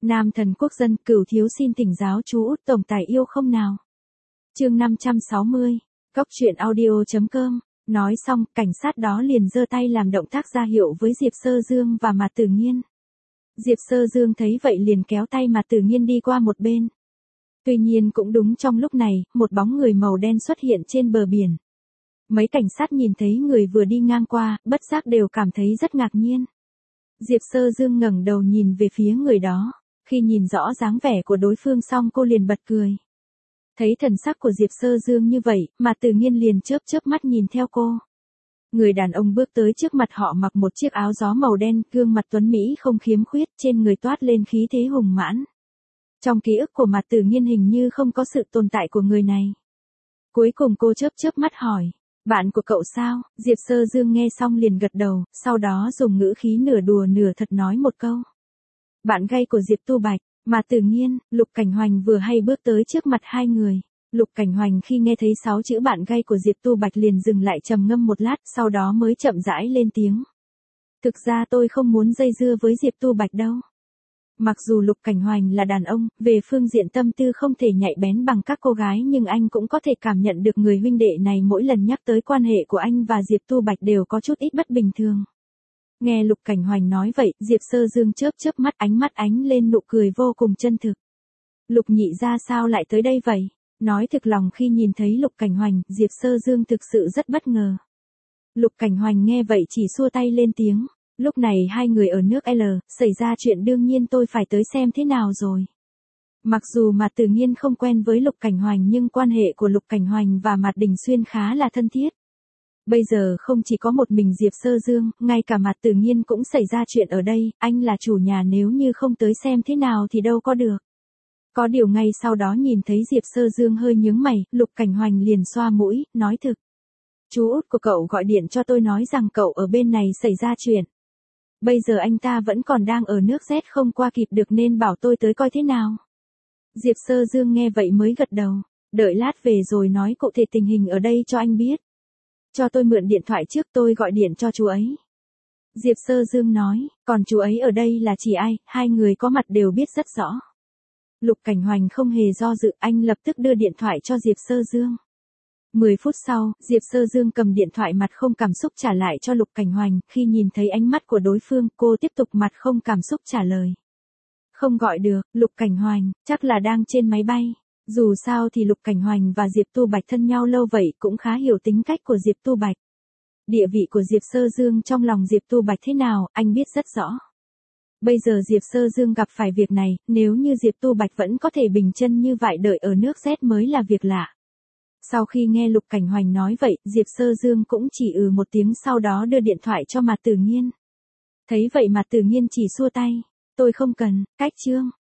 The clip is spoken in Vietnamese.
Nam thần quốc dân, Cửu thiếu xin thỉnh giáo chú Út tổng tài yêu không nào. Chương 560. Góc truyện audio.com. Nói xong, cảnh sát đó liền giơ tay làm động tác ra hiệu với Diệp Sơ Dương và Mạt Tử Nghiên. Diệp Sơ Dương thấy vậy liền kéo tay Mạt Tử Nghiên đi qua một bên. Tuy nhiên cũng đúng trong lúc này, một bóng người màu đen xuất hiện trên bờ biển. Mấy cảnh sát nhìn thấy người vừa đi ngang qua, bất giác đều cảm thấy rất ngạc nhiên. Diệp Sơ Dương ngẩng đầu nhìn về phía người đó. Khi nhìn rõ dáng vẻ của đối phương xong cô liền bật cười. Thấy thần sắc của Diệp Sơ Dương như vậy, Mạt Tử Nghiên liền chớp chớp mắt nhìn theo cô. Người đàn ông bước tới trước mặt họ mặc một chiếc áo gió màu đen, gương mặt tuấn mỹ không khiếm khuyết, trên người toát lên khí thế hùng mãn. Trong ký ức của Mạt Tử Nghiên hình như không có sự tồn tại của người này. Cuối cùng cô chớp chớp mắt hỏi, bạn của cậu sao? Diệp Sơ Dương nghe xong liền gật đầu, sau đó dùng ngữ khí nửa đùa nửa thật nói một câu. Bạn gay của Diệp Tu Bạch. Mạt Tử Nghiên, Lục Cảnh Hoành vừa hay bước tới trước mặt hai người. Lục Cảnh Hoành khi nghe thấy 6 chữ bạn gay của Diệp Tu Bạch liền dừng lại trầm ngâm một lát, sau đó mới chậm rãi lên tiếng. Thực ra tôi không muốn dây dưa với Diệp Tu Bạch đâu. Mặc dù Lục Cảnh Hoành là đàn ông, về phương diện tâm tư không thể nhạy bén bằng các cô gái, nhưng anh cũng có thể cảm nhận được người huynh đệ này mỗi lần nhắc tới quan hệ của anh và Diệp Tu Bạch đều có chút ít bất bình thường. Nghe Lục Cảnh Hoành nói vậy, Diệp Sơ Dương chớp chớp mắt, ánh mắt ánh lên nụ cười vô cùng chân thực. Lục nhị ra sao lại tới đây vậy? Nói thực lòng khi nhìn thấy Lục Cảnh Hoành, Diệp Sơ Dương thực sự rất bất ngờ. Lục Cảnh Hoành nghe vậy chỉ xua tay lên tiếng. Lúc này hai người ở nước L, xảy ra chuyện đương nhiên tôi phải tới xem thế nào rồi. Mặc dù Mạt Tử Nghiên không quen với Lục Cảnh Hoành nhưng quan hệ của Lục Cảnh Hoành và Mạt Đình Xuyên khá là thân thiết. Bây giờ không chỉ có một mình Diệp Sơ Dương, ngay cả Mạt Tử Nghiên cũng xảy ra chuyện ở đây, anh là chủ nhà nếu như không tới xem thế nào thì đâu có được. Có điều ngay sau đó nhìn thấy Diệp Sơ Dương hơi nhướng mày, Lục Cảnh Hoành liền xoa mũi, nói thực. Chú út của cậu gọi điện cho tôi nói rằng cậu ở bên này xảy ra chuyện. Bây giờ anh ta vẫn còn đang ở nước Z không qua kịp được nên bảo tôi tới coi thế nào. Diệp Sơ Dương nghe vậy mới gật đầu, đợi lát về rồi nói cụ thể tình hình ở đây cho anh biết. Cho tôi mượn điện thoại trước tôi gọi điện cho chú ấy. Diệp Sơ Dương nói, còn chú ấy ở đây là chỉ ai, hai người có mặt đều biết rất rõ. Lục Cảnh Hoành không hề do dự, anh lập tức đưa điện thoại cho Diệp Sơ Dương. 10 phút sau, Diệp Sơ Dương cầm điện thoại mặt không cảm xúc trả lại cho Lục Cảnh Hoành, khi nhìn thấy ánh mắt của đối phương, cô tiếp tục mặt không cảm xúc trả lời. Không gọi được, Lục Cảnh Hoành, chắc là đang trên máy bay. Dù sao thì Lục Cảnh Hoành và Diệp Tu Bạch thân nhau lâu vậy cũng khá hiểu tính cách của Diệp Tu Bạch. Địa vị của Diệp Sơ Dương trong lòng Diệp Tu Bạch thế nào, anh biết rất rõ. Bây giờ Diệp Sơ Dương gặp phải việc này, nếu như Diệp Tu Bạch vẫn có thể bình chân như vậy đợi ở nước Z mới là việc lạ. Sau khi nghe Lục Cảnh Hoành nói vậy, Diệp Sơ Dương cũng chỉ một tiếng sau đó đưa điện thoại cho Mạt Tử Nghiên. Thấy vậy Mạt Tử Nghiên chỉ xua tay. Tôi không cần, cách chương.